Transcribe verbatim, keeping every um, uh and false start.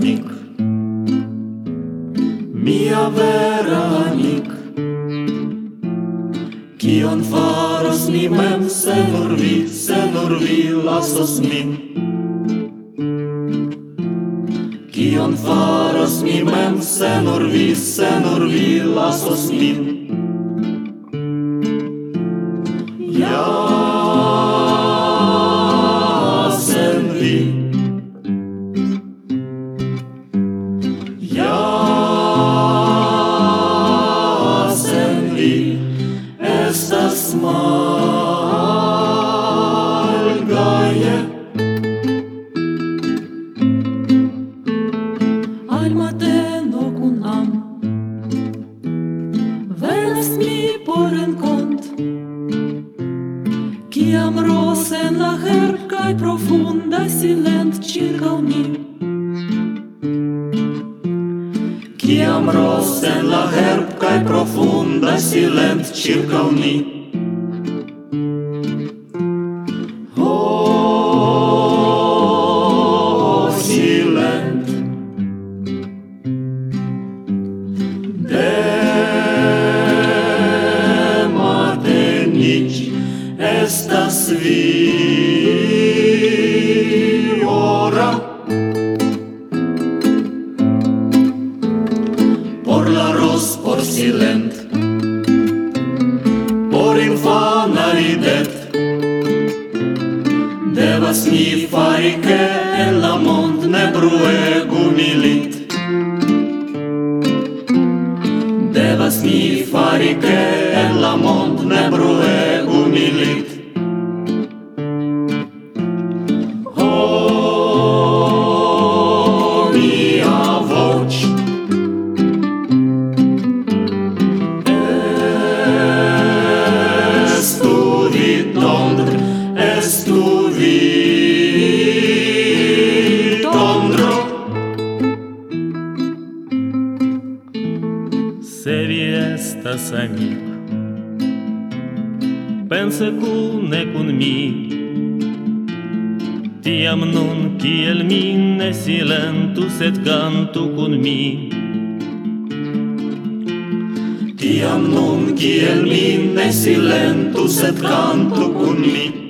veranic, mia veranic, kion faros mi mem se nur vi, se nur vi lasos min? Kion faros mi mem se nur vi, se nur vi lasos min? Ja sen vi, ja sen vi estas malgaje. Al mateno kun am venas mi por renkont, kiam ros en la herb kaj profunda silent ĉirkaŭ mi. Kiam ros en la herb kaj profunda silent ĉirkaŭ ni. Oh, silent de mateniĝ estas vi ora. Por la ros, por silent, por infana ridet, devas ni fari ke en la mond ne bruegu milit. Devas ni fari ke en la mond ne bruegu milit. Oh, mia voĉ estu vi tondro. Se vi estas amik, pense kune kun mi, tiam nun kiel mi ne silentu, sed kantu kun mi. Tiam nun kiel mi ne silentu, sed kantu kun mi.